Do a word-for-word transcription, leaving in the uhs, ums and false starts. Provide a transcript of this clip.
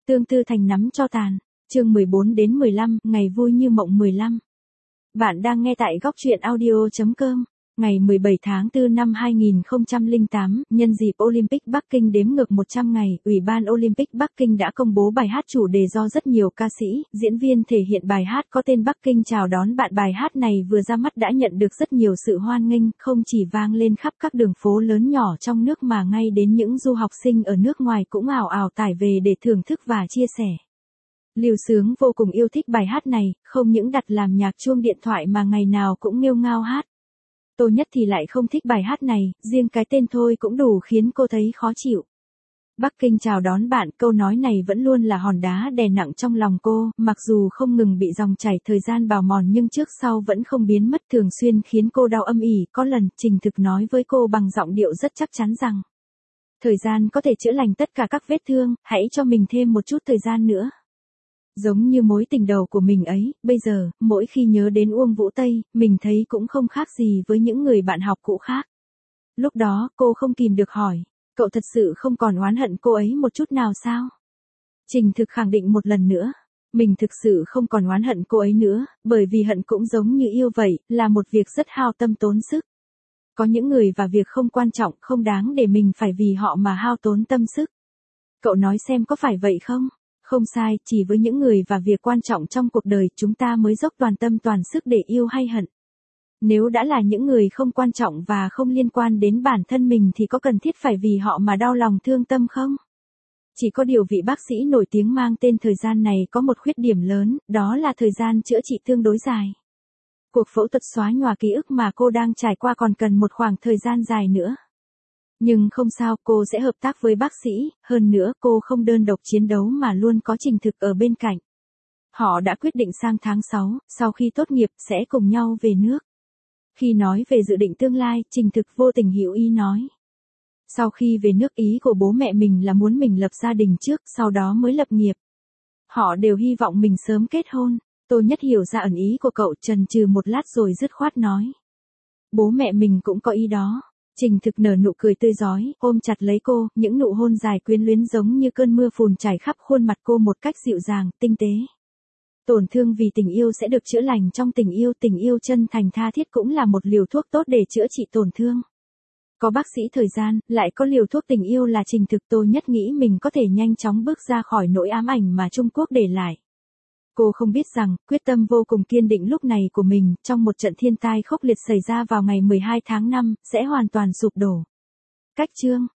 Tương Tư thành nắm cho tàn. Chương mười bốn đến mười lăm, ngày vui như mộng mười lăm. Bạn đang nghe tại góc truyện audio chấm com. Ngày mười bảy tháng tư năm hai nghìn không trăm lẻ tám, nhân dịp Olympic Bắc Kinh đếm ngược một trăm ngày, Ủy ban Olympic Bắc Kinh đã công bố bài hát chủ đề do rất nhiều ca sĩ, diễn viên thể hiện bài hát có tên Bắc Kinh chào đón bạn. Bài hát này vừa ra mắt đã nhận được rất nhiều sự hoan nghênh, không chỉ vang lên khắp các đường phố lớn nhỏ trong nước mà ngay đến những du học sinh ở nước ngoài cũng ào ào tải về để thưởng thức và chia sẻ. Lưu Sướng vô cùng yêu thích bài hát này, không những đặt làm nhạc chuông điện thoại mà ngày nào cũng nghêu ngao hát. Tô Nhất thì lại không thích bài hát này, riêng cái tên thôi cũng đủ khiến cô thấy khó chịu. Bắc Kinh chào đón bạn, câu nói này vẫn luôn là hòn đá đè nặng trong lòng cô, mặc dù không ngừng bị dòng chảy thời gian bào mòn nhưng trước sau vẫn không biến mất, thường xuyên khiến cô đau âm ỉ. Có lần, Trình Thực nói với cô bằng giọng điệu rất chắc chắn rằng, thời gian có thể chữa lành tất cả các vết thương, hãy cho mình thêm một chút thời gian nữa. Giống như mối tình đầu của mình ấy, bây giờ, mỗi khi nhớ đến Uông Vũ Tây, mình thấy cũng không khác gì với những người bạn học cũ khác. Lúc đó, cô không kìm được hỏi, cậu thật sự không còn oán hận cô ấy một chút nào sao? Trình Thực khẳng định một lần nữa, mình thực sự không còn oán hận cô ấy nữa, bởi vì hận cũng giống như yêu vậy, là một việc rất hao tâm tốn sức. Có những người và việc không quan trọng, không đáng để mình phải vì họ mà hao tốn tâm sức. Cậu nói xem có phải vậy không? Không sai, chỉ với những người và việc quan trọng trong cuộc đời chúng ta mới dốc toàn tâm toàn sức để yêu hay hận. Nếu đã là những người không quan trọng và không liên quan đến bản thân mình thì có cần thiết phải vì họ mà đau lòng thương tâm không? Chỉ có điều vị bác sĩ nổi tiếng mang tên thời gian này có một khuyết điểm lớn, đó là thời gian chữa trị tương đối dài. Cuộc phẫu thuật xóa nhòa ký ức mà cô đang trải qua còn cần một khoảng thời gian dài nữa. Nhưng không sao, cô sẽ hợp tác với bác sĩ, hơn nữa cô không đơn độc chiến đấu mà luôn có Trình Thực ở bên cạnh. Họ đã quyết định sang tháng sáu, sau khi tốt nghiệp, sẽ cùng nhau về nước. Khi nói về dự định tương lai, Trình Thực vô tình hiểu ý nói. Sau khi về nước, ý của bố mẹ mình là muốn mình lập gia đình trước, sau đó mới lập nghiệp. Họ đều hy vọng mình sớm kết hôn. Tô Nhất hiểu ra ẩn ý của cậu, chần chừ một lát rồi dứt khoát nói. Bố mẹ mình cũng có ý đó. Trình Thực nở nụ cười tươi rói, ôm chặt lấy cô, những nụ hôn dài quyến luyến giống như cơn mưa phùn chảy khắp khuôn mặt cô một cách dịu dàng, tinh tế. Tổn thương vì tình yêu sẽ được chữa lành trong tình yêu, tình yêu chân thành tha thiết cũng là một liều thuốc tốt để chữa trị tổn thương. Có bác sĩ thời gian, lại có liều thuốc tình yêu là Trình Thực. Tô Nhất nghĩ mình có thể nhanh chóng bước ra khỏi nỗi ám ảnh mà Trung Quốc để lại. Cô không biết rằng, quyết tâm vô cùng kiên định lúc này của mình, trong một trận thiên tai khốc liệt xảy ra vào ngày mười hai tháng năm, sẽ hoàn toàn sụp đổ. Cách chương